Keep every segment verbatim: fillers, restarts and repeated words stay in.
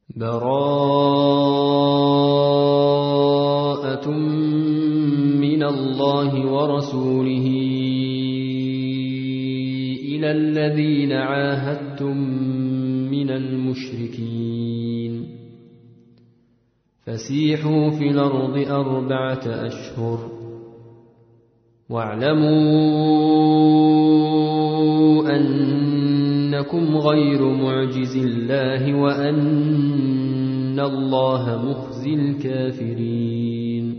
براءة من الله ورسوله إلى الذين عاهدتم من المشركين فسيحوا في الأرض أربعة أشهر واعلموا أنكم غير معجز الله وأن الله مخزي الكافرين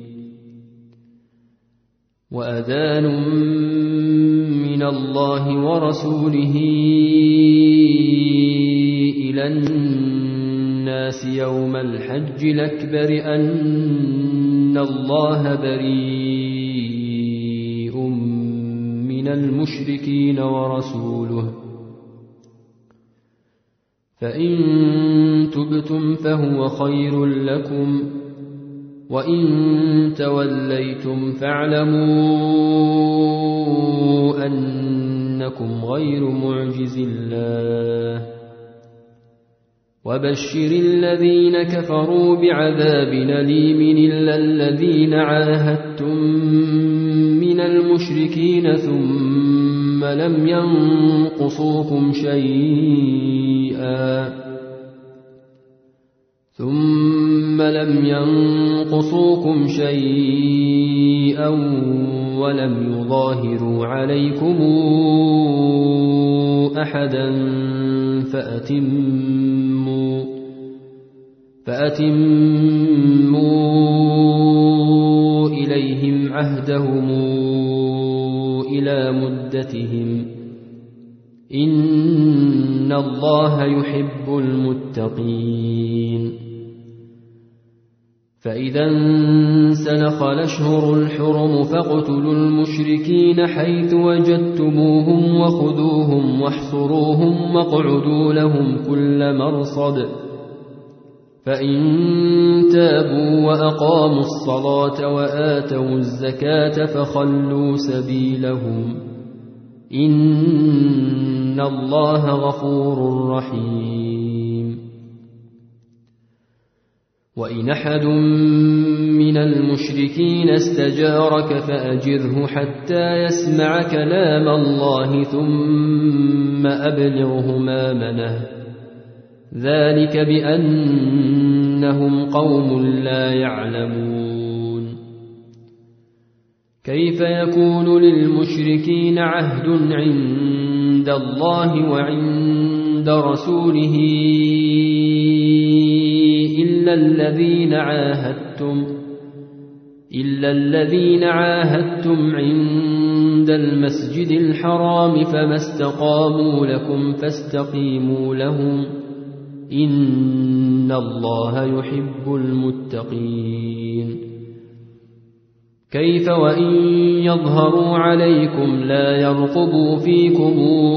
وأذان من الله ورسوله إلى الناس يوم الحج الأكبر أن الله بريء من المشركين ورسوله فإن تبتم فهو خير لكم وإن توليتم فاعلموا أنكم غير معجز الله وبشر الذين كفروا بعذاب أليم إلا الذين عاهدتم من المشركين ثم لم ينقصوكم شيئا ثم لم ينقصوكم شيئا ولم يظاهروا عليكم أحدا فأتموا فأتموا إليهم عهدهم إلى مدتهم إن الله يحب المتقين فإذا انسلخ الأشهر الحرم فاقتلوا المشركين حيث وجدتموهم وخذوهم واحصروهم واقعدوا لهم كل مرصد فإن تابوا وأقاموا الصلاة وآتوا الزكاة فخلوا سبيلهم إن الله غفور رحيم وإن أحد من المشركين استجارك فأجره حتى يسمع كلام الله ثم أبلغه مأمنه ذلك بأنهم قوم لا يعلمون كيف يكون للمشركين عهد عند الله وعند رسوله إلا الذين عاهدتم إلا الذين عاهدتم عند المسجد الحرام فما استقاموا لكم فاستقيموا لهم إن الله يحب المتقين كيف وإن يظهروا عليكم لا يرقبوا فيكم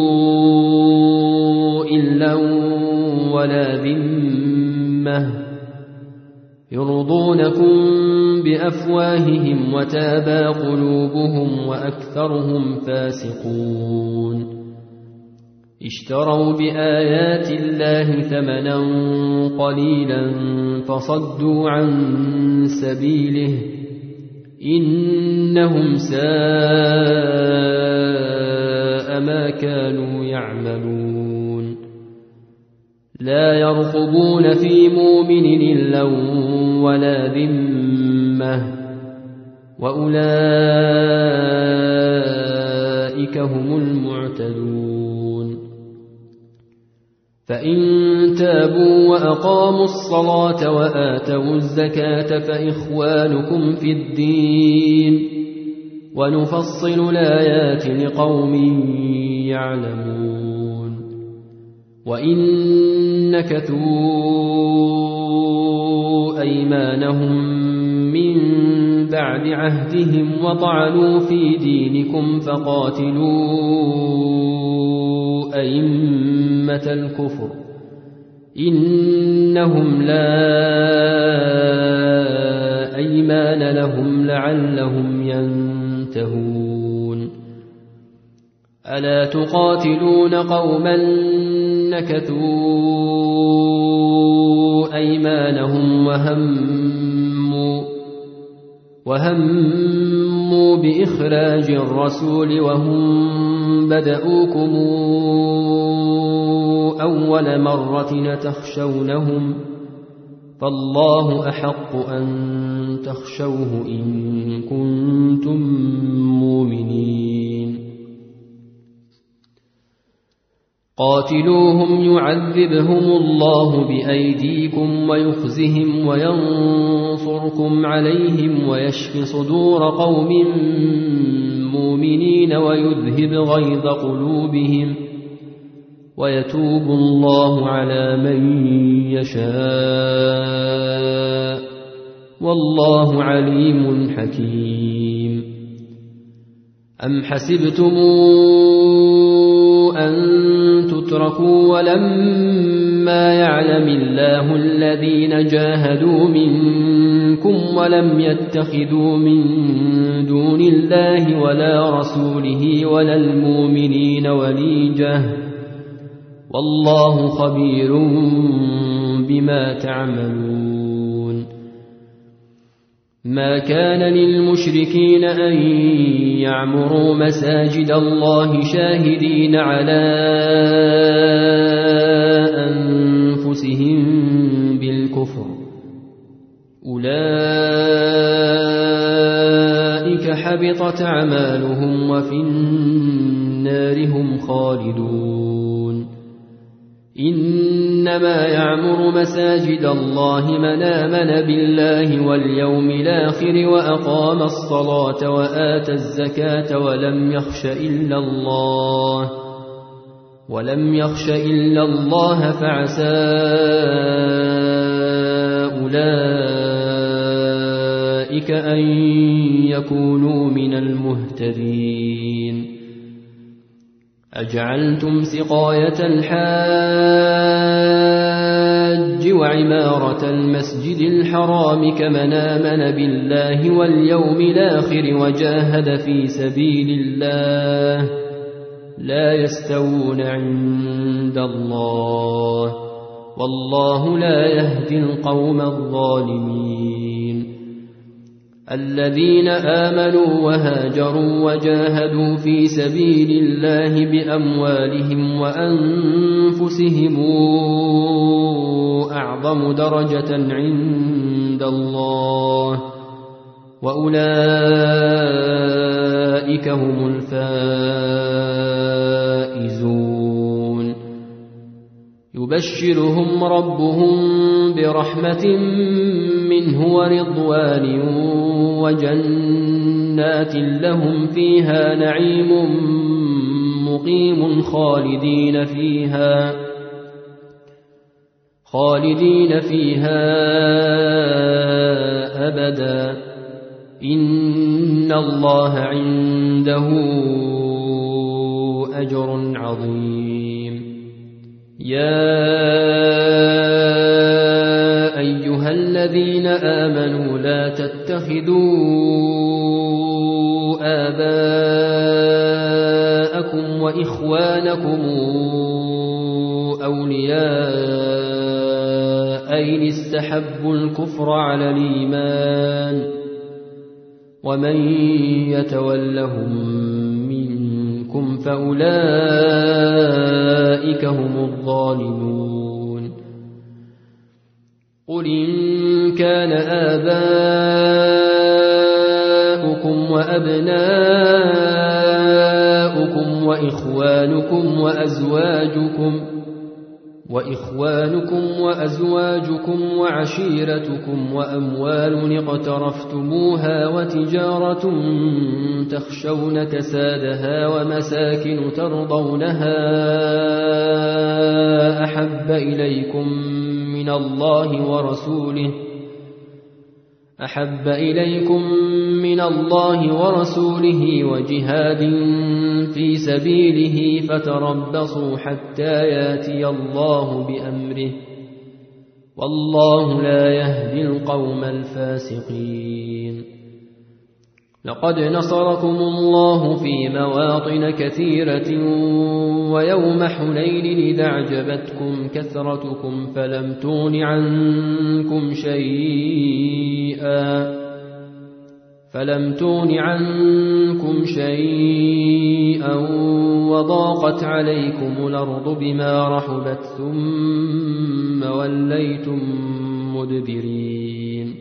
إلا ولا ذمة يرضونكم بأفواههم وتابى قلوبهم وأكثرهم فاسقون اشتروا بآيات الله ثمنا قليلا فصدوا عن سبيله إنهم ساء ما كانوا يعملون لا يرقبون في مؤمن إلا ولا ذمة وأولئك هم المعتدون فإن تابوا وأقاموا الصلاة وآتوا الزكاة فإخوانكم في الدين ونفصل الآيات لقوم يعلمون وإن نكثوا أيمانهم من بعد عهدهم وطعنوا في دينكم فقاتلوا أئمة الكفر إنهم لا أيمان لهم لعلهم ينتهون ألا تقاتلون قوما نكثوا أيمانهم وهموا, وهموا بإخراج الرسول وهم بدؤوكم أول مرة تخشونهم فالله أحق أن تخشوه إن كنتم مؤمنين. قاتلوهم يعذبهم الله بأيديكم ويخزهم وينصركم عليهم ويشف صدور قوم مؤمنين ويذهب غيظ قلوبهم ويتوب الله على من يشاء والله عليم حكيم. أم حسبتم أن تتركوا ولما يعلم الله الذين جاهدوا منكم ولم يتخذوا من دون الله ولا رسوله ولا المؤمنين وليجة والله خبير بما تعملون. ما كان للمشركين أن يعمروا مساجد الله شاهدين على أنفسهم بالكفر أولئك حبطت أعمالهم وفي النار هم خالدون. إنما يعمر مساجد الله من آمن بالله واليوم الآخر وأقام الصلاة وآتى الزكاة ولم يخش إلا الله ولم يخش إلا الله فعسى أولئك أن يكونوا من المهتدين. أجعلتم سقاية الحاج وعمارة المسجد الحرام كمن آمن بالله واليوم الآخر وجاهد في سبيل الله لا يستوون عند الله والله لا يهدي القوم الظالمين. الذين آمنوا وهاجروا وجاهدوا في سبيل الله بأموالهم وأنفسهم أعظم درجة عند الله وأولئك هم الفائزون. يبشرهم ربهم برحمة منه ورضوان وجنات لهم فيها نعيم مقيم خالدين فيها خالدين فيها أبدا إن الله عنده أجر عظيم. يا أيها الذين آمنوا لا تتخذوا آباءكم وإخوانكم أولياء إن استحبوا الكفر على الإيمان ومن يتولهم منكم فأولئك هم الظالمون. قل إن كان آباؤكم وأبناؤكم وإخوانكم وأزواجكم وإخوانكم وأزواجكم وعشيرتكم وأموال اقترفتموها وتجارة تخشون كسادها ومساكن ترضونها أحب إليكم من الله ورسوله أحب إليكم من الله ورسوله وجهاد في سبيله فتربصوا حتى ياتي الله بأمره والله لا يهدي القوم الفاسقين. لقد نصركم الله في مواطن كثيرة ويوم حنين إذا أعجبتكم كثرتكم فلم تغن عنكم شيئا فلم تغن عنكم شيئا وضاقت عليكم الأرض بما رحبت ثم وليتم مدبرين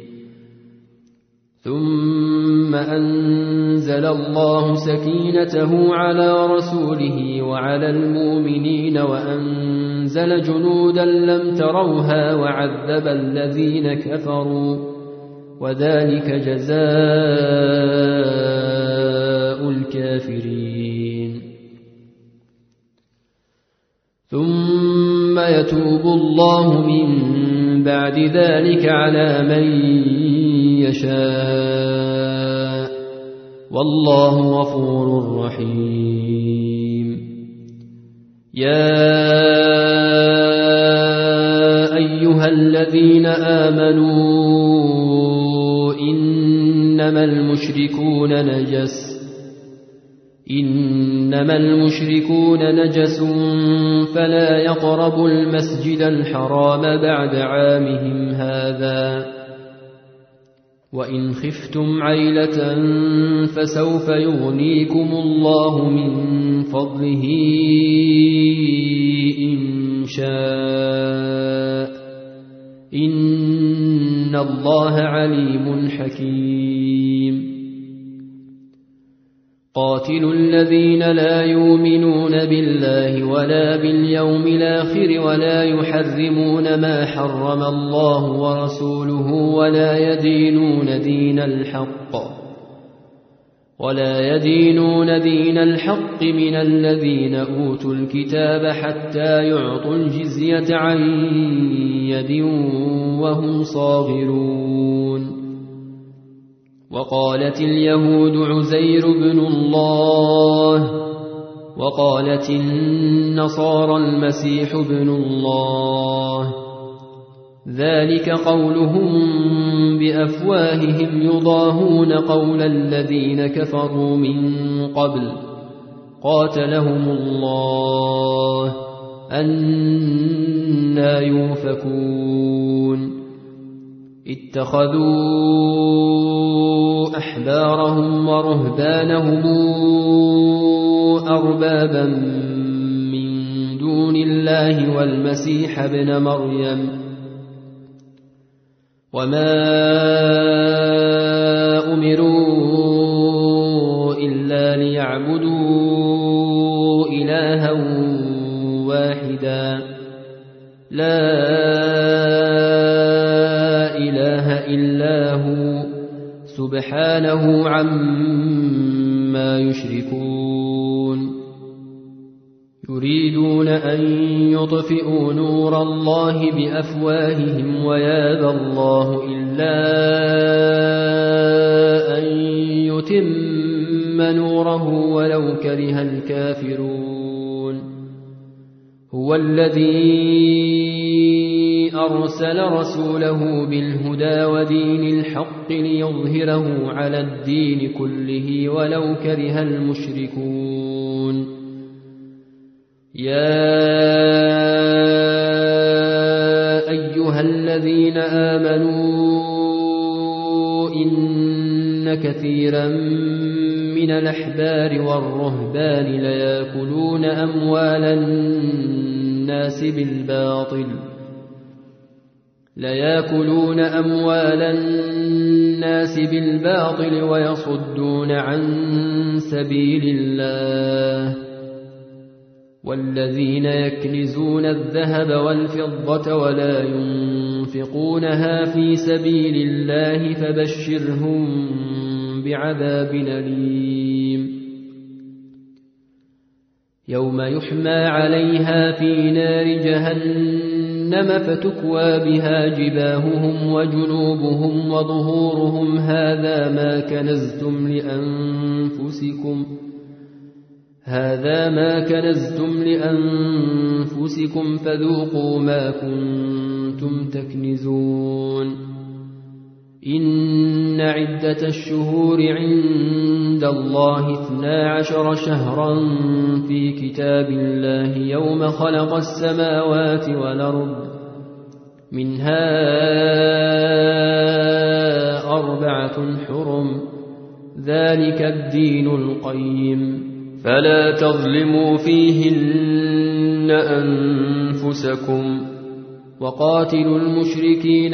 ثم أنزل الله سكينته على رسوله وعلى المؤمنين وأنزل جنودا لم تروها وعذب الذين كفروا وذلك جزاء الكافرين ثم يتوب الله من بعد ذلك على من يشاء والله غفور رحيم يا أيها الذين آمنوا إنما المشركون نجس إنما المشركون نجس فلا يقربوا المسجد الحرام بعد عامهم هذا وإن خفتم عيلة فسوف يغنيكم الله من فضله إن شاء إن الله عليم حكيم قاتلوا الذين لا يؤمنون بالله ولا باليوم الآخر ولا يحرمون ما حرم الله ورسوله ولا يدينون دين الحق ولا يدينون دين الحق من الذين أوتوا الكتاب حتى يعطوا الجزية عن يد وهم صاغرون وقالت اليهود عزير بن الله وقالت النصارى المسيح بن الله ذلك قولهم بأفواههم يضاهون قول الذين كفروا من قبل قاتلهم الله أنى يؤفكون اتخذوا أحبارهم ورهبانهم أربابا من دون الله والمسيح ابن مريم وما أمروا إلا ليعبدوا إلها واحدا لا إله إلا هو سبحانه عما يشركون يريدون أن يطفئوا نور الله بأفواههم ويابى الله إلا أن يتم نوره ولو كره الكافرون هو الذي أرسل رسوله بالهدى ودين الحق ليظهره على الدين كله ولو كره المشركون يا أيها الذين آمنوا إن كثيرا من الأحبار والرهبان ليأكلون أموال الناس بالباطل ليأكلون أموال الناس بالباطل ويصدون عن سبيل الله والذين يكنزون الذهب والفضة ولا ينفقونها في سبيل الله فبشرهم بعذاب أليم يوم يحمى عليها في نار جهنم فتكوى بها جباههم وجنوبهم وظهورهم هذا ما كنزتم لأنفسكم هذا ما كنزتم لأنفسكم فذوقوا ما كنتم تكنزون إن عدة الشهور عند الله اثنا عشر شهرا في كتاب الله يوم خلق السماوات والأرض منها أربعة حرم ذلك الدين القيم فلا تظلموا فيهن أنفسكم وقاتلوا المشركين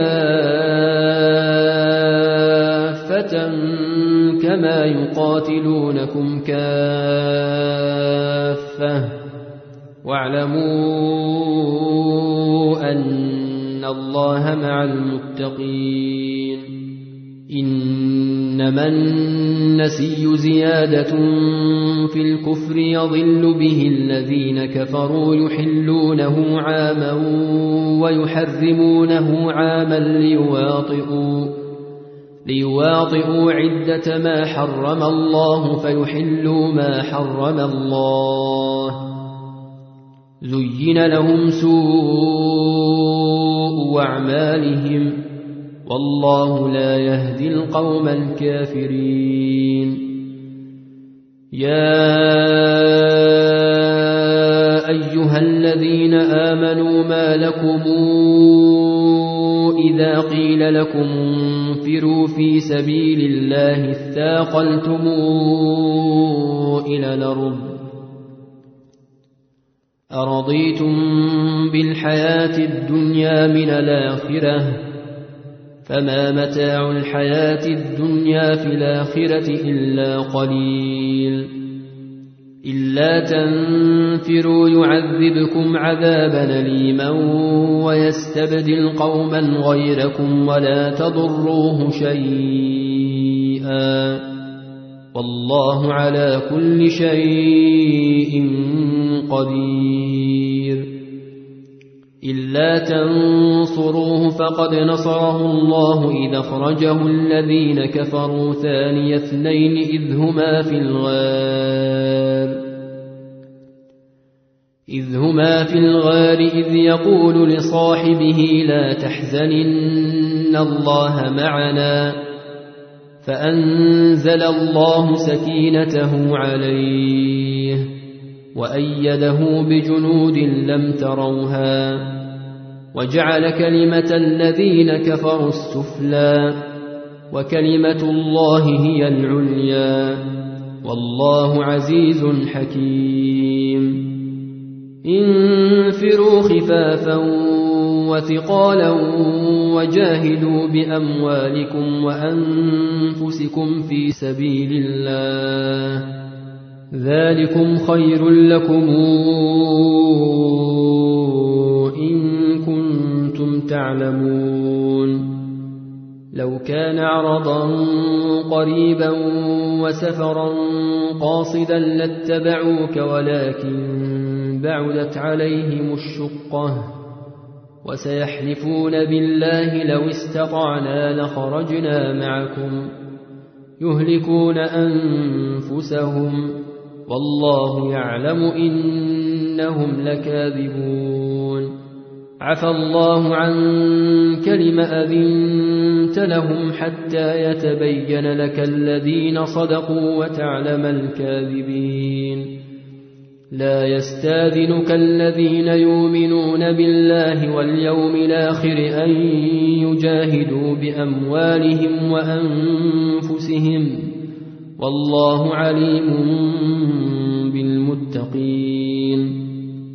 كافة كما يقاتلونكم كافة واعلموا أن الله مع المتقين إنما النسي زيادة في الكفر يضل به الذين كفروا يحلونه عاما ويحرمونه عاما ليواطئوا, ليواطئوا عدة ما حرم الله فيحلوا ما حرم الله زين لهم سوء أعمالهم والله لا يهدي القوم الكافرين يا أيها الذين آمنوا ما لكم إذا قيل لكم انفروا في سبيل الله اثاقلتم إلى الأرض أرضيتم بالحياة الدنيا من الآخرة فما متاع الحياة الدنيا في الآخرة إلا قليل إلا تنفروا يعذبكم عذابا أليما ويستبدل قوما غيركم ولا تضروه شيئا والله على كل شيء قدير إلا تنصروه فقد نصره الله إذ أخرجه الذين كفروا ثاني اثنين إذ هما في الغار إذ هما في الغار إذ يقول لصاحبه لا تحزن إن الله معنا فأنزل الله سكينته عليه وأيده بجنود لم تروها وجعل كلمة الذين كفروا السفلى وكلمة الله هي العليا والله عزيز حكيم انفروا خفافا وثقالا وجاهدوا بأموالكم وأنفسكم في سبيل الله ذلكم خير لكم إن كنتم تعلمون لو كان عرضا قريبا وسفرا قاصدا لاتبعوك ولكن بعدت عليهم الشقة وسيحلفون بالله لو استطعنا لخرجنا معكم يهلكون أنفسهم والله يعلم إنهم لكاذبون عفى الله عنك لم أذنت لهم حتى يتبين لك الذين صدقوا وتعلم الكاذبين لا يستاذنك الذين يؤمنون بالله واليوم الآخر أن يجاهدوا بأموالهم وأنفسهم والله عليم بالمتقين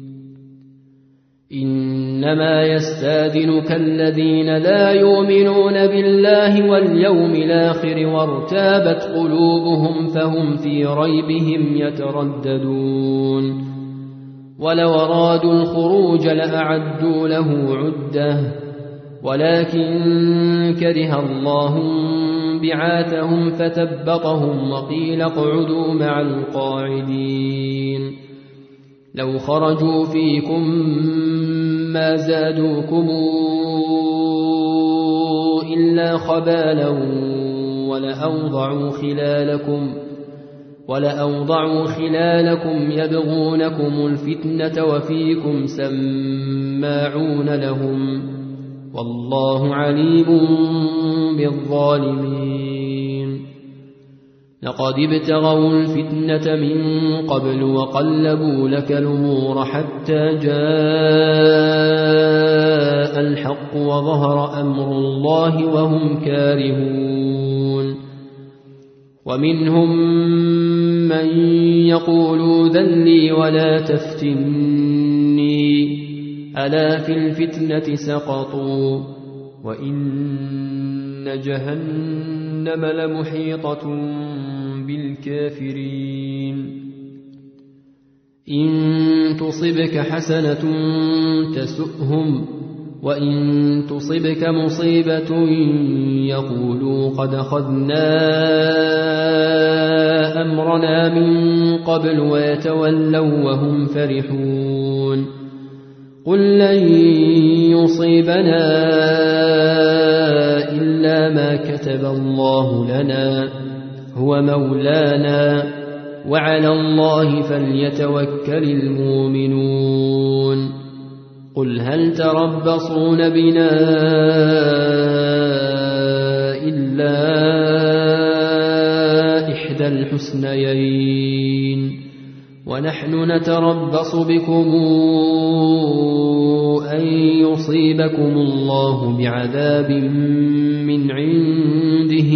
إنما يستاذنك الذين لا يؤمنون بالله واليوم الآخر وارتابت قلوبهم فهم في ريبهم يترددون ولو أرادوا الخروج لأعدوا له عدة ولكن كره الله بعاثهم فثبطهم وقيل اقعدوا مع القاعدين لو خرجوا فيكم ما زادوكم إلا خبالا ولأوضعوا خلالكم ولأوضعوا خلالكم يبغونكم الفتنة وفيكم سماعون لهم والله عليم بالظالمين لقد ابتغوا الفتنة من قبل وقلبوا لك الأمور حتى جاء الحق وظهر أمر الله وهم كارهون ومنهم من يقول ذلي ولا تفتني ألا في الفتنة سقطوا وإن جهنم لمحيطة بالكافرين إن تصبك حسنة تسؤهم وإن تصبك مصيبة يقولوا قد أخذنا أمرنا من قبل ويتولوا وهم فرحون قل لن يصيبنا إلا ما كتب الله لنا هو مولانا وعلى الله فليتوكل المؤمنون قل هل تربصون بنا إلا إحدى الحسنيين ونحن نتربص بكم أن يصيبكم الله بعذاب من عنده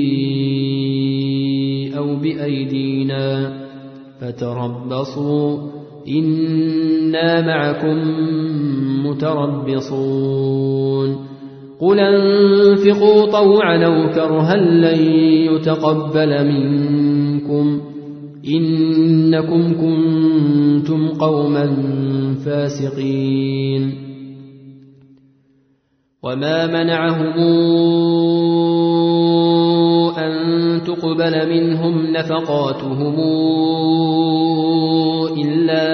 أو بأيدينا فتربصوا إنا معكم متربصون قل انفقوا طوعا أو كرها لن يتقبل منكم إنكم كنتم قوما فاسقين وما منعهم أن تقبل منهم نفقاتهم إلا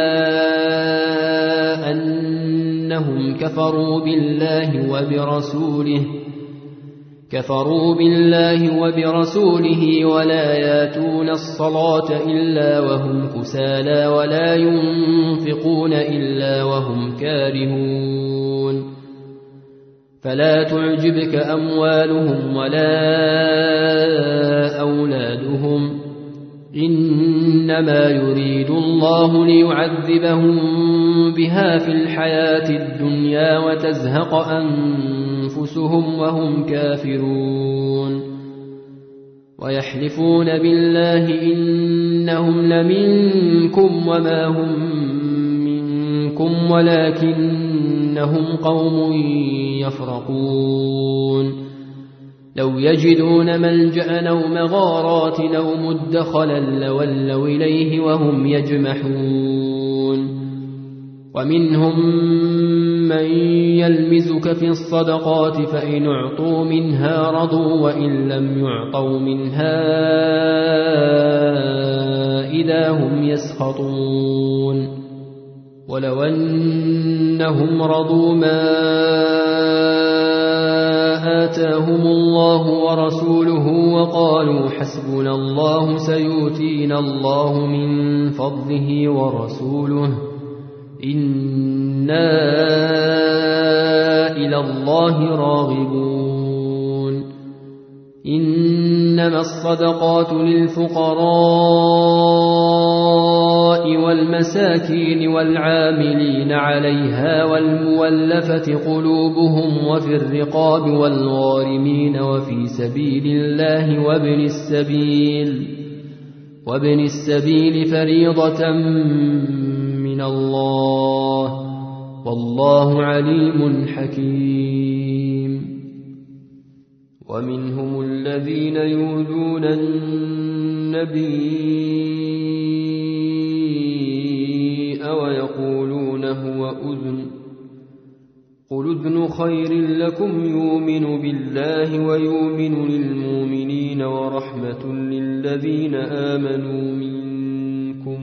أنهم كفروا بالله وبرسوله كفروا بالله وبرسوله ولا ياتون الصلاة إلا وهم كسالى ولا ينفقون إلا وهم كارهون فلا تعجبك أموالهم ولا أولادهم إنما يريد الله ليعذبهم بها في الحياة الدنيا وتزهق أنفسهم وهم كافرون ويحلفون بالله إنهم لمنكم وما هم منكم ولكنهم قوم يفرقون لو يجدون ملجأ أو مغارات أو مدخلا لولوا إليه وهم يجمحون ومنهم من يلمزك في الصدقات فإن أعطوا منها رضوا وإن لم يعطوا منها إذا هم يسخطون ولو أنهم رضوا ما آتاهم الله ورسوله وقالوا حسبنا الله سيؤتينا الله من فضله ورسوله إنا إلى الله راغبون إنما الصدقات للفقراء والمساكين والعاملين عليها والمولفة قلوبهم وفي الرقاب والغارمين وفي سبيل الله وابن السبيل وابن السبيل فريضة من الله والله عليم حكيم ومنهم الذين يؤذون النبي ويقولون هو أذن قل أذن خير لكم يؤمن بالله ويؤمن للمؤمنين ورحمة للذين آمنوا منكم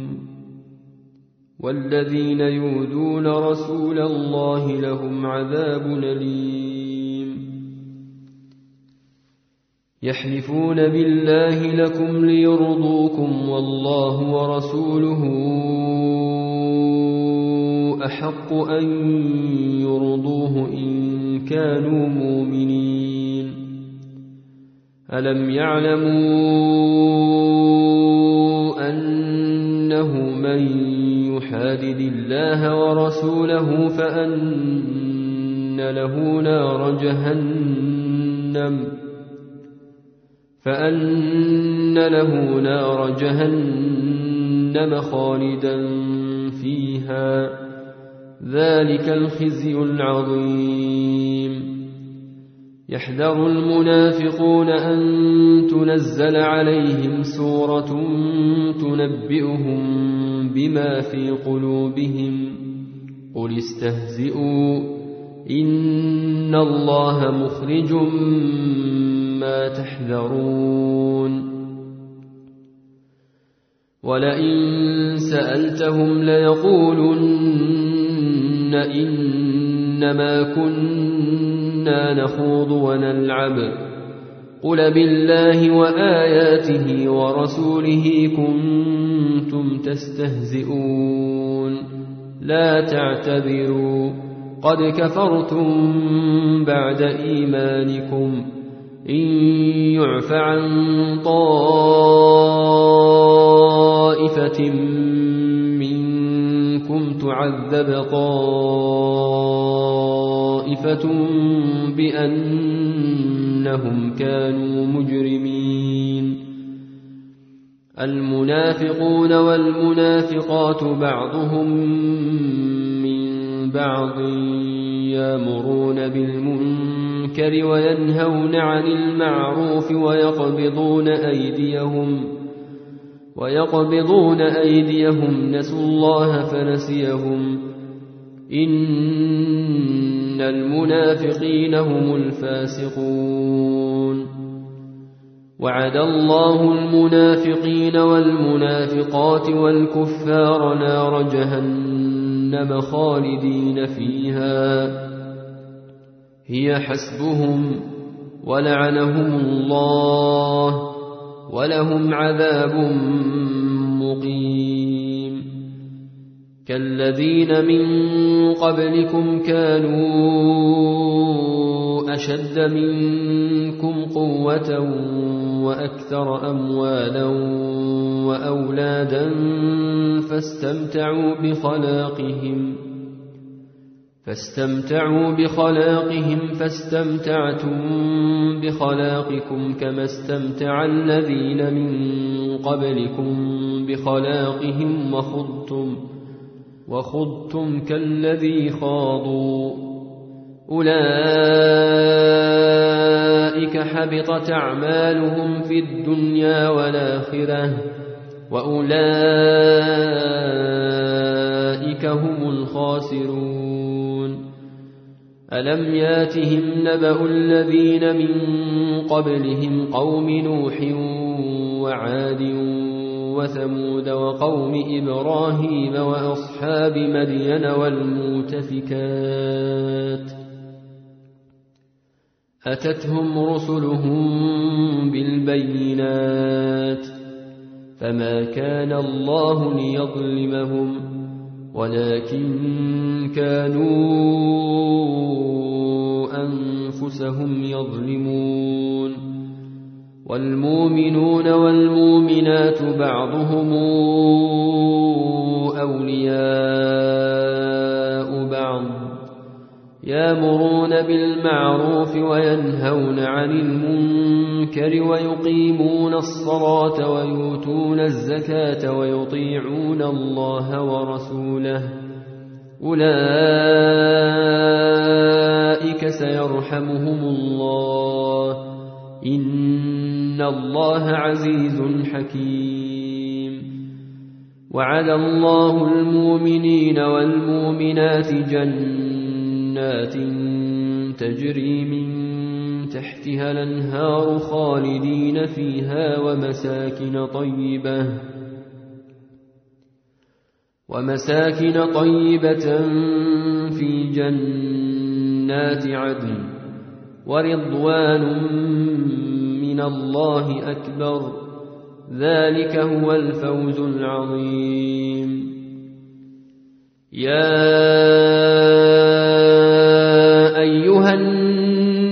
والذين يؤذون رسول الله لهم عذاب أليم يحلفون بالله لكم ليرضوكم والله ورسوله أحق أن يرضوه إن كانوا مؤمنين. ألم يعلموا أنه من يحادد الله ورسوله فأن له نار جهنم فأن له نار جهنم خالدا فيها ذلك الخزي العظيم. يحذر المنافقون أن تنزل عليهم سورة تنبئهم بما في قلوبهم قل استهزئوا إن الله مخرج ما تحذرون. ولئن سألتهم ليقولن إنما كنا نخوض ونلعب قل بالله وآياته ورسوله كنتم تستهزئون لا تعتذروا قد كفرتم بعد إيمانكم إن يعف عن طائفة منكم تعذب طائفة بأنهم كانوا مجرمين. المنافقون والمنافقات بعضهم من بعض يأمرون بالمنكر وينهون عن المعروف ويقبضون أيديهم ويقبضون أيديهم نسوا الله فنسيهم إن المنافقين هم الفاسقون. وعد الله المنافقين والمنافقات والكفار نار جهنم خالدين فيها هي حسبهم ولعنهم الله ولهم عذاب مقيم. كالذين من قبلكم كانوا أشد منكم قوة وأكثر أموالا وأولادا فاستمتعوا بخلاقهم فاستمتعوا بخلاقهم فاستمتعتم بخلاقكم كما استمتع الذين من قبلكم بخلاقهم وخضتم وخضتم كالذي خاضوا أولئك حبطت أعمالهم في الدنيا والآخرة وأولئك هم الخاسرون. ألم ياتهم نبأ الذين من قبلهم قوم نوح وعاد وثمود وقوم إبراهيم وأصحاب مدين والمؤتفكات أتتهم رسلهم بالبينات فما كان الله ليظلمهم ولكن كانوا أنفسهم يظلمون. والمؤمنون والمؤمنات بعضهم أولياء بعض يأمرون بالمعروف وينهون عن المنكر ويقيمون الصلاة ويؤتون الزكاة ويطيعون الله ورسوله أولئك سيرحمهم الله إن الله عزيز حكيم. وعد الله المؤمنين والمؤمنات جنات تجري من تحتها الأنهار خالدين فيها ومساكن طيبة ومساكن طيبة في جنات عدن ورضوان من الله أكبر ذلك هو الفوز العظيم. يا أيها الناس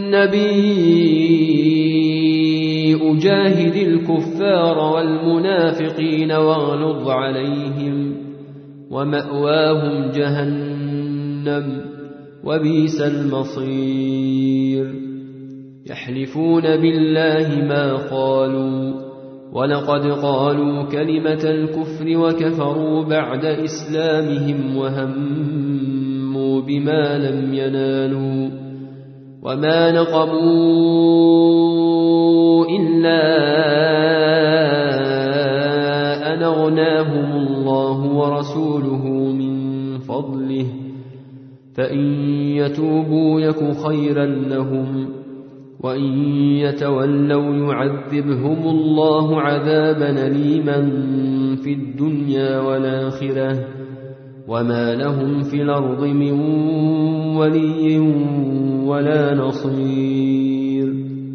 النبي جاهد الكفار والمنافقين واغلظ عليهم ومأواهم جهنم وبئس المصير يحلفون بالله ما قالوا ولقد قالوا كلمة الكفر وكفروا بعد إسلامهم وهموا بما لم ينالوا وما نقموا إلا أن أغناهم الله ورسوله من فضله فإن يتوبوا يك خيرا لهم وإن يتولوا يعذبهم الله عذابا أليما في الدنيا والآخرة وما لهم في الأرض من ولي ولا نصير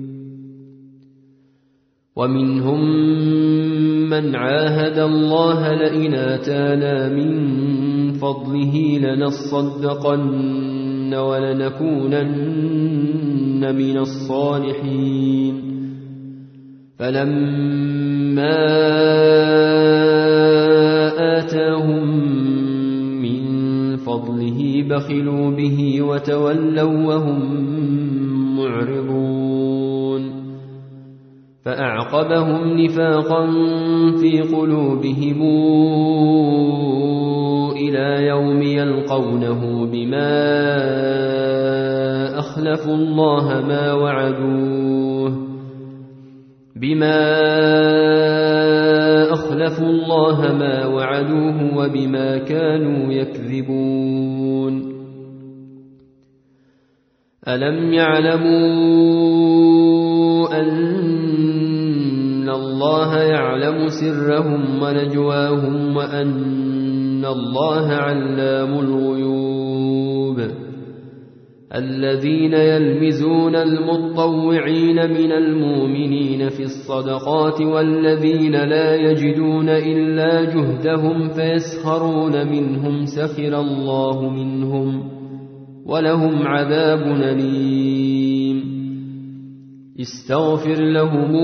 ومنهم من عاهد الله لئن آتانا من فضله لنصدقن ولنكونن من الصالحين فلما آتاهم من فضله بخلوا به وتولوا وهم معرضون فأعقبهم نفاقا في قلوبهم إلى يوم يلقونه بما أخلفوا الله ما وعدوه بما أخلفوا الله ما وعدوه وبما كانوا يكذبون ألم يعلموا أن الله يعلم سرهم ونجواهم وأن الله علام الغيوب الذين يلمزون المطوعين من المؤمنين في الصدقات والذين لا يجدون إلا جهدهم فيسخرون منهم سخر الله منهم ولهم عذاب أليم استغفر لهم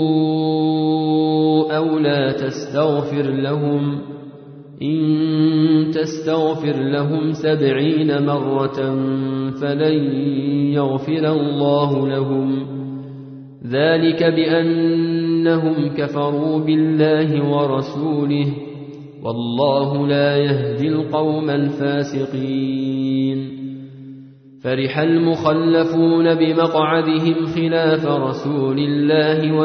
أو لا تستغفر لهم إن تستغفر لهم سبعين مرة فلن يغفر الله لهم ذلك بأنهم كفروا بالله ورسوله والله لا يهدي القوم الفاسقين فرح المخلفون بمقعدهم خلاف رسول الله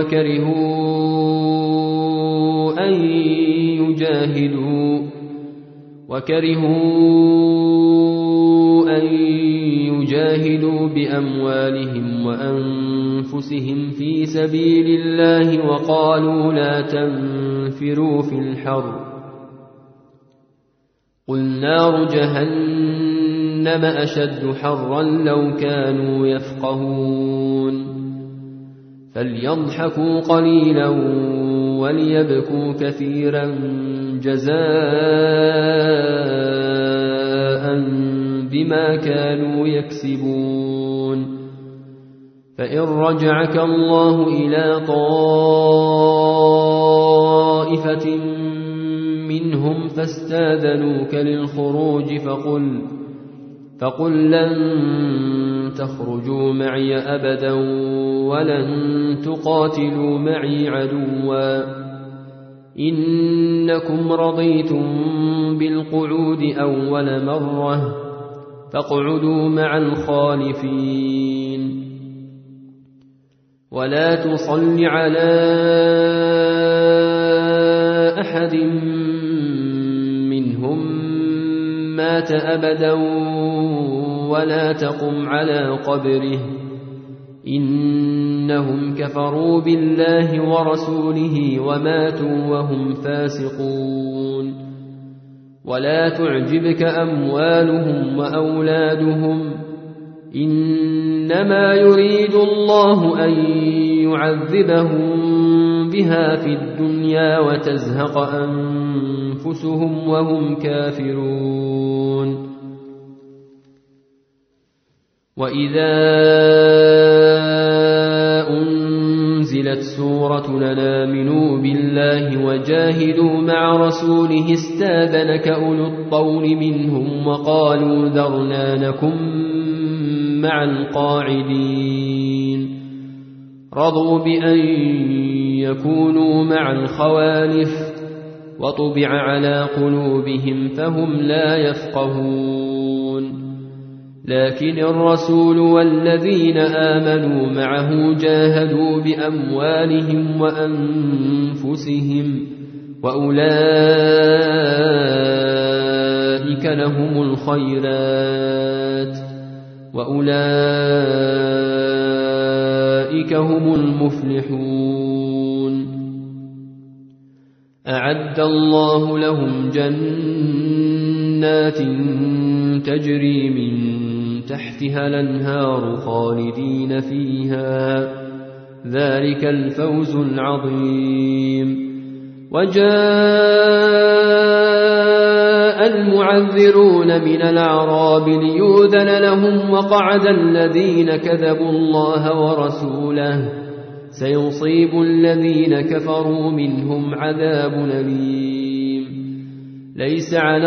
وكرهوا أن يجاهدوا وكرهوا أن يجاهدوا بأموالهم وأنفسهم في سبيل الله وقالوا لا تنفروا في الحر قل نار جهنم أشد حرا لو كانوا يفقهون فليضحكوا قليلا وليبكوا كثيرا جزاء بما كانوا يكسبون فإن رجعك الله إلى طائفة منهم فاستاذنوك للخروج فقل فقل لن تخرجوا معي أبدا ولن تقاتلوا معي عدوا إنكم رضيتم بالقعود أول مرة فاقعدوا مع الخالفين ولا تصل على أحد منهم مات أبدا ولا تقم على قبره إنهم كفروا بالله ورسوله وماتوا وهم فاسقون ولا تعجبك أموالهم وأولادهم إنما يريد الله أن يعذبهم بها في الدنيا وتزهق أنفسهم وهم كافرون وإذا الكفرة لن آمنوا بالله وجاهدوا مع رسوله استاذنك أولو الطول منهم وقالوا ذرنا نكن مع القاعدين رضوا بأن يكونوا مع الخوالف وطبع على قلوبهم فهم لا يفقهون لكن الرسول والذين آمنوا معه جاهدوا بأموالهم وأنفسهم وأولئك لهم الخيرات وأولئك هم المفلحون أعد الله لهم جنات تجري من تحتها الأنهار خالدين فيها ذلك الفوز العظيم وجاء المعذرون من الأعراب ليؤذن لهم وقعد الذين كذبوا الله ورسوله سيصيب الذين كفروا منهم عذاب أليم ليس على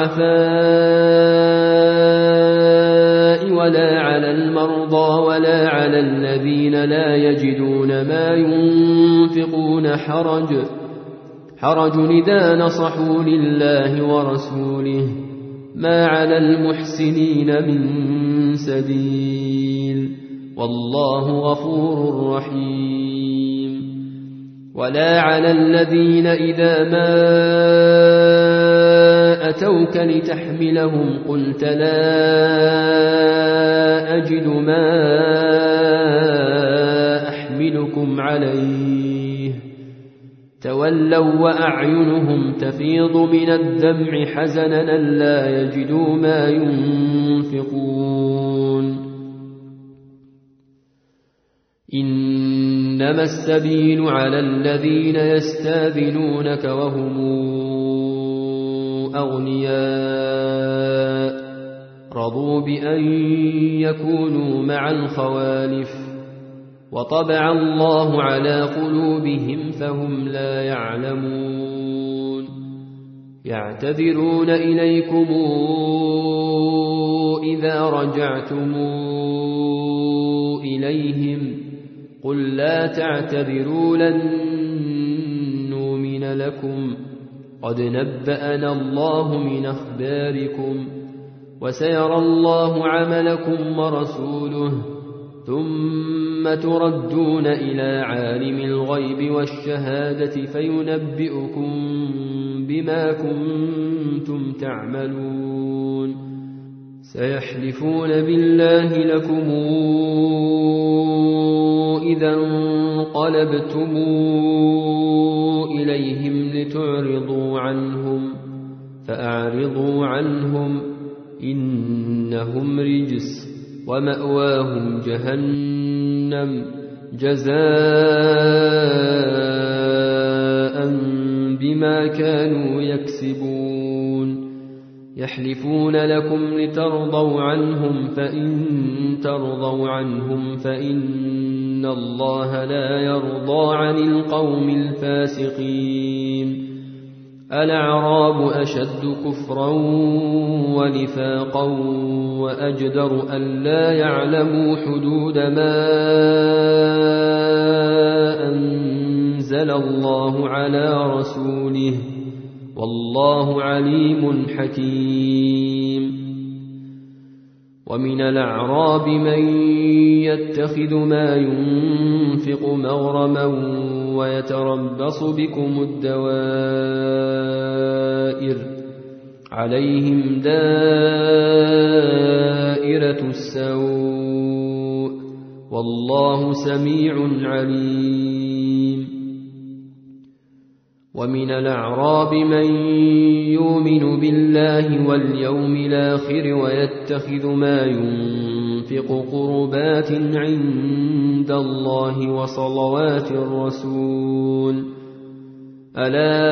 الضعفاء ولا على المرضى ولا على الذين لا يجدون ما ينفقون حرج حرج إذا نصحوا لله ورسوله ما على المحسنين من سبيل والله غفور رحيم ولا على الذين إذا ما أتوك لتحملهم قلت لا أجد ما أحملكم عليه تولوا وأعينهم تفيض من الدمع حزنا لا يجدوا ما ينفقون إنما السبيل على الذين يستاذنونك وهم أغنياء رضوا بأن يكونوا مع الخوالف وطبع الله على قلوبهم فهم لا يعلمون يعتذرون إليكم إذا رجعتم إليهم قل لا تعتذروا لن نؤمن لكم قد نبأنا الله من أخباركم وسيرى الله عملكم ورسوله ثم تردون إلى عالم الغيب والشهادة فينبئكم بما كنتم تعملون سيحلفون بالله لكم إذا انقلبتم إليهم لتعرضوا عنهم فأعرضوا عنهم إنهم رجس ومأواهم جهنم جزاء بما كانوا يكسبون يحلفون لكم لترضوا عنهم فإن ترضوا عنهم فإن الله لا يرضى عن القوم الفاسقين الأعراب أشد كفرا ونفاقا وأجدر أن لا يعلموا حدود ما أنزل الله على رسوله والله عليم حكيم ومن الأعراب من يتخذ ما ينفق مغرما ويتربص بكم الدوائر عليهم دائرة السوء والله سميع عليم ومن الأعراب من يؤمن بالله واليوم الآخر ويتخذ ما ينفق قربات عند الله وصلوات الرسول ألا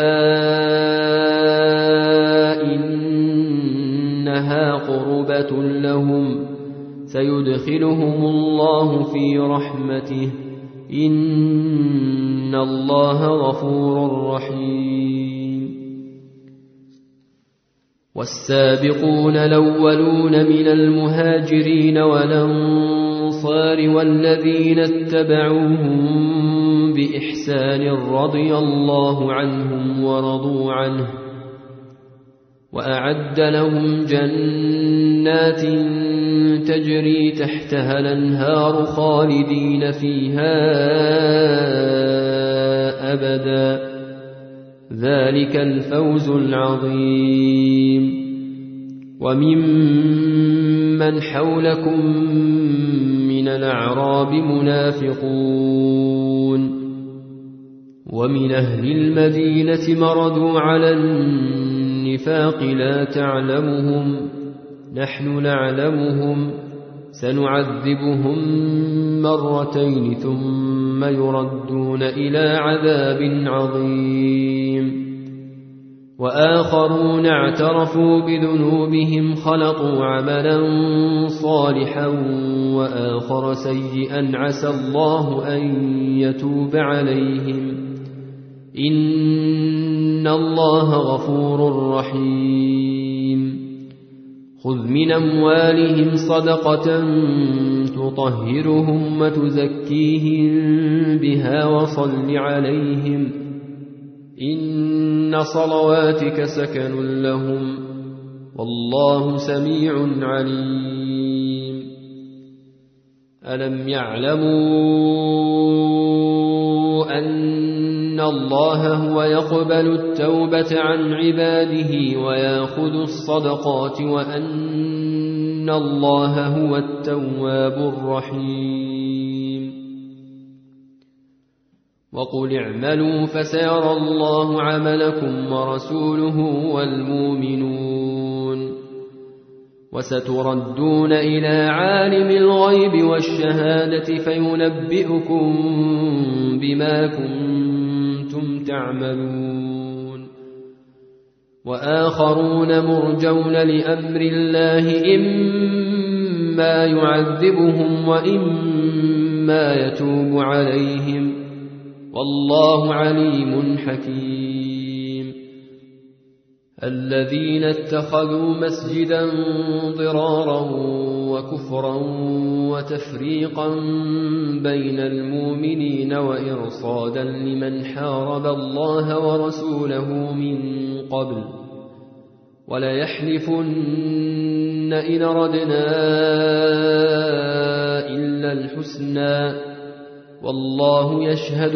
إنها قربة لهم سيدخلهم الله في رحمته إن الله غفور رحيم. والسابقون الأولون من المهاجرين والأنصار والذين اتبعوهم بإحسان رضي الله عنهم ورضوا عنه وأعد لهم جنات تجري تحتها الأنهار خالدين فيها أبدا ذلك الفوز العظيم. وممن حولكم من الأعراب منافقون ومن أهل المدينة مردوا على النفاق لا تعلمهم نحن نعلمهم سنعذبهم مرتين ثم يردون إلى عذاب عظيم. وآخرون اعترفوا بذنوبهم خلطوا عملا صالحا وآخر سيئا عسى الله أن يتوب عليهم إن الله غفور رحيم. خذ من أموالهم صدقة تطهرهم وتزكيهم بها وصل عليهم إن صلواتك سكن لهم والله سميع عليم. ألم يعلموا أن الله هو يقبل التوبة عن عباده ويأخذ الصدقات وأن الله هو التواب الرحيم. وقل اعملوا فسيرى الله عملكم ورسوله والمؤمنون وستردون إلى عالم الغيب والشهادة فينبئكم بما كنتم تعملون. وآخرون مرجون لأمر الله إما يعذبهم وإما يتوب عليهم والله عليم حكيم. الذين اتخذوا مسجدا ضرارا وكفرا وتفريقا بين المؤمنين وإرصادا لمن حارب الله ورسوله من قبل وليحلفن إن أردنا إلا الحسنى والله يشهد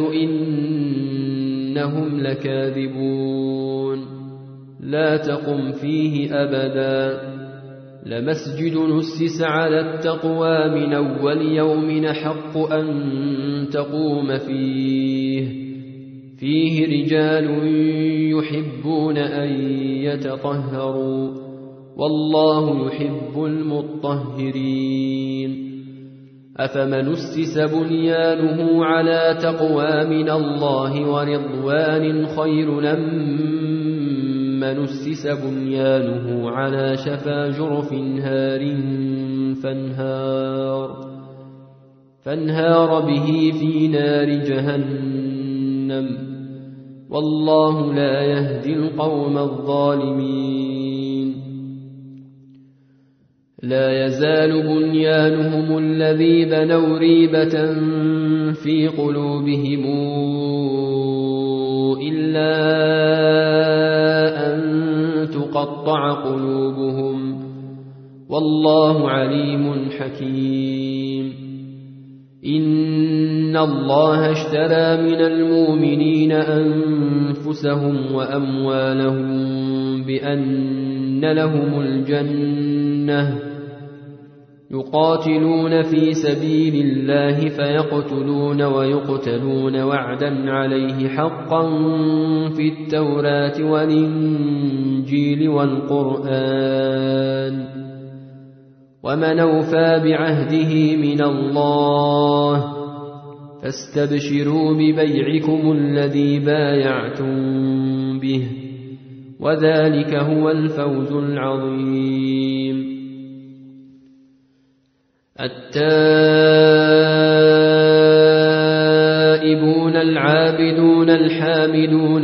إنهم لكاذبون. لا تقم فيه أبدا لمسجد نسس على التقوى من أول يوم حق أن تقوم فيه فيه رجال يحبون أن يتطهروا والله يحب المطهرين. أفمن أسس بنيانه على تقوى من الله ورضوان خير لمن أسس بنيانه على شفا جرف هار فانهار, فانهار به في نار جهنم والله لا يهدي القوم الظالمين. لا يزال بنيانهم الذي بنوا ريبة في قلوبهم إلا أن تقطع قلوبهم والله عليم حكيم. إن الله اشترى من المؤمنين أنفسهم وأموالهم بأن لهم الجنة يقاتلون في سبيل الله فيقتلون ويقتلون وعدا عليه حقا في التوراة والإنجيل والقرآن ومن أوفى بعهده من الله فاستبشروا ببيعكم الذي بايعتم به وذلك هو الفوز العظيم. التائبون العابدون الحامدون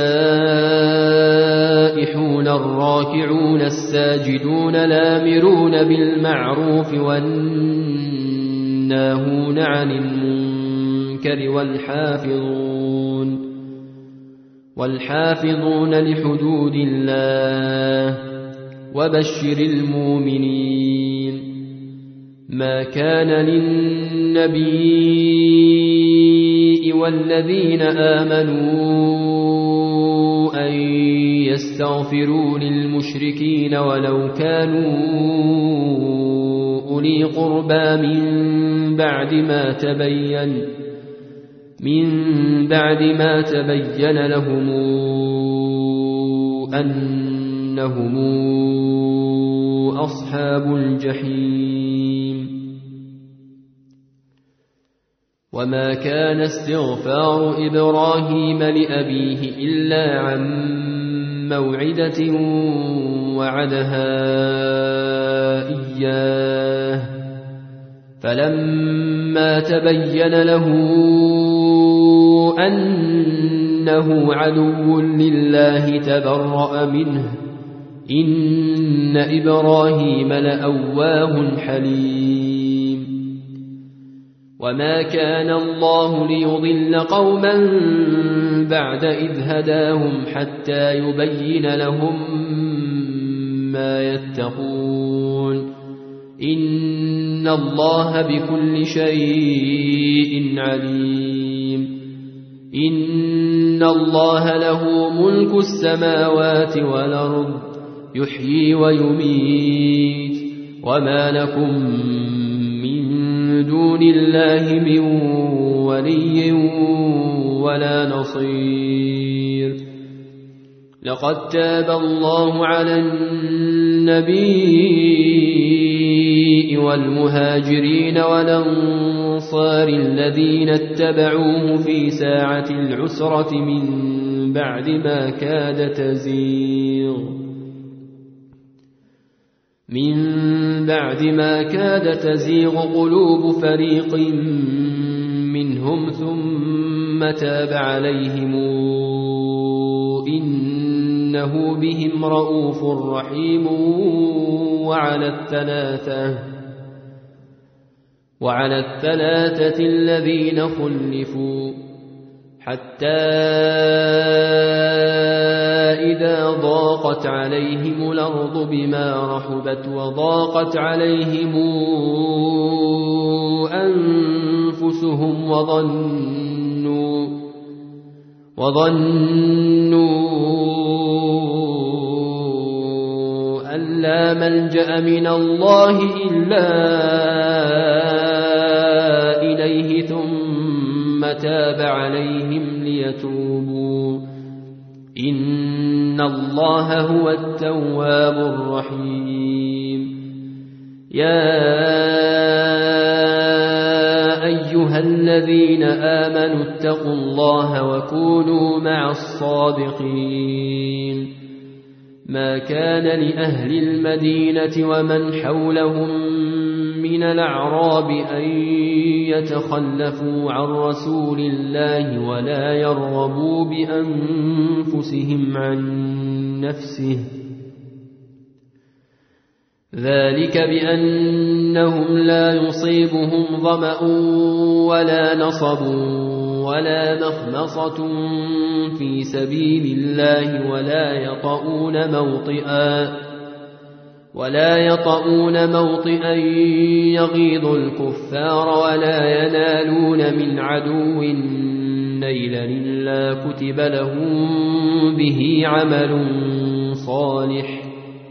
السائحون الراكعون الساجدون الآمرون بالمعروف والناهون عن المنكر والحافظون والحافظون لحدود الله وبشر المؤمنين. ما كان للنبي والذين آمنوا أن يستغفروا للمشركين ولو كانوا أولي قربى من بعد ما تبين من بعد ما تبين لهم أنهم أصحاب الجحيم. وما كان استغفار إبراهيم لأبيه إلا عن موعدة وعدها إياه فلما تبين له أنه عدو لله تبرأ منه إن إبراهيم لأواه حليم. وما كان الله ليضل قوما بعد إذ هداهم حتى يبين لهم ما يتقون إن الله بكل شيء عليم. إن الله له ملك السماوات والأرض يحيي ويميت وما لكم من دون الله من ولي ولا نصير. لقد تاب الله على النبي والمهاجرين والأنصار الذين اتبعوه في ساعة العسرة من بعد ما كاد تزيغ من بعد ما كاد تزيغ قلوب فريق منهم ثم تاب عليهم إنه بهم رؤوف رحيم. وعلى الثلاثة وعلى الثلاثة الذين خلفوا حتى إذا ضاقت عليهم الأرض بما رحبت وضاقت عليهم أنفسهم وظنوا وظنوا أن لا ملجأ من الله إلا إليه ثم تاب عليهم ليتوبوا إن الله هو التواب الرحيم. يا أيها الذين آمنوا اتقوا الله وكونوا مع الصادقين. ما كان لأهل المدينة ومن حولهم من الأعراب أن يتخلفوا عن رسول الله ولا يرغبوا بأنفسهم عن نفسه ذلك بأنهم لا يصيبهم ظمأ ولا نصب ولا مخمصة في سبيل الله ولا يطؤون موطئا ولا يطؤون موطئا يغيظ الكفار ولا ينالون من عدو نيلا إلا كتب لهم به عمل صالح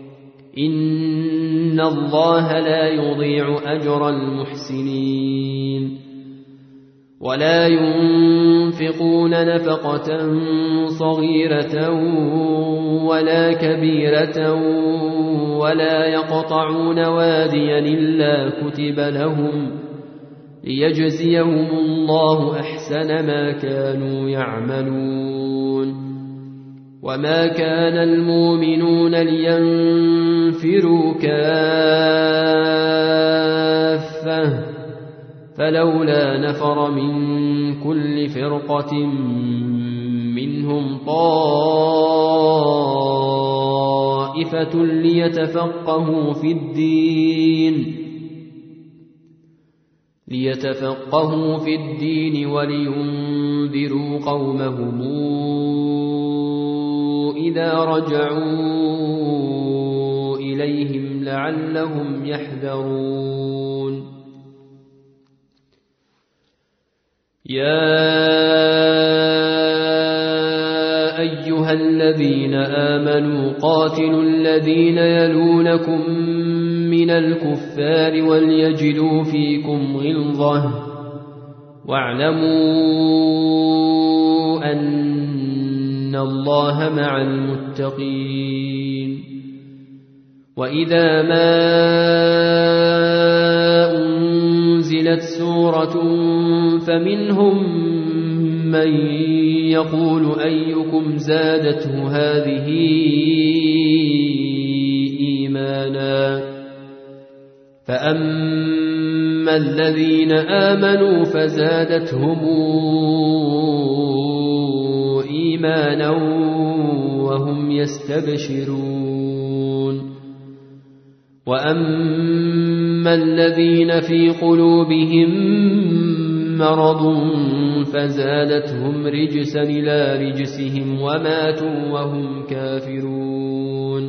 إن الله لا يضيع أجر المحسنين. ولا ينفقون نفقة صغيرة ولا كبيرة ولا يقطعون واديا إلا كتب لهم ليجزيهم الله أحسن ما كانوا يعملون. وما كان المؤمنون لينفروا كافة فلولا نفر من كل فرقة منهم طائفة ليتفقهوا في الدين ليتفقهوا في الدين ولينذروا قومهم إذا رجعوا إليهم لعلهم يحذرون يا أيها الذين آمنوا قاتلوا الذين يلونكم من الكفار وليجدوا فيكم غلظة واعلموا أن الله مع المتقين وإذا ما أنزلت سورة فمنهم من يقول أيكم زادته هذه إيمانا فأما الذين آمنوا فزادتهم إيمانا وهم يستبشرون وأما الذين في قلوبهم مرض فزادتهم رجسا إلى رجسهم وماتوا وهم كافرون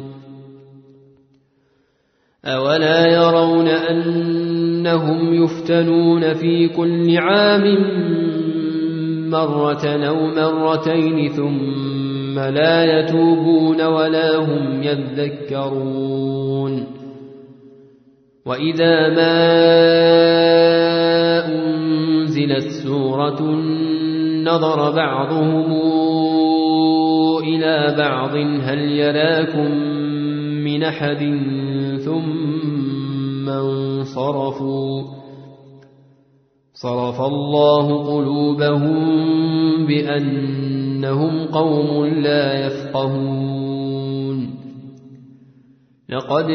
أولا يرون أنهم يفتنون في كل عام مرة أو مرتين ثم لا يتوبون ولا هم يذكرون وإذا ما أنزلت سورة نظر بعضهم إلى بعض هل يراكم من أحد ثم انصرفوا صرف الله قلوبهم بأنهم قوم لا يفقهون لقد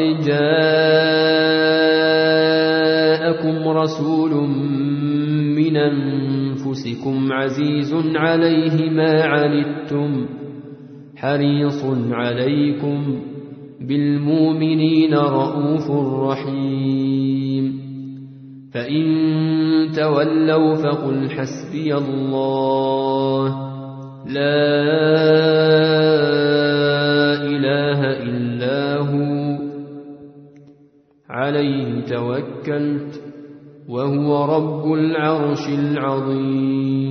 جاءكم رسول من أنفسكم عزيز عليه ما عنتم حريص عليكم بالمؤمنين رؤوف رحيم فإن تولوا فقل حسبي الله لا إله إلا هو عليه توكلت وهو رب العرش العظيم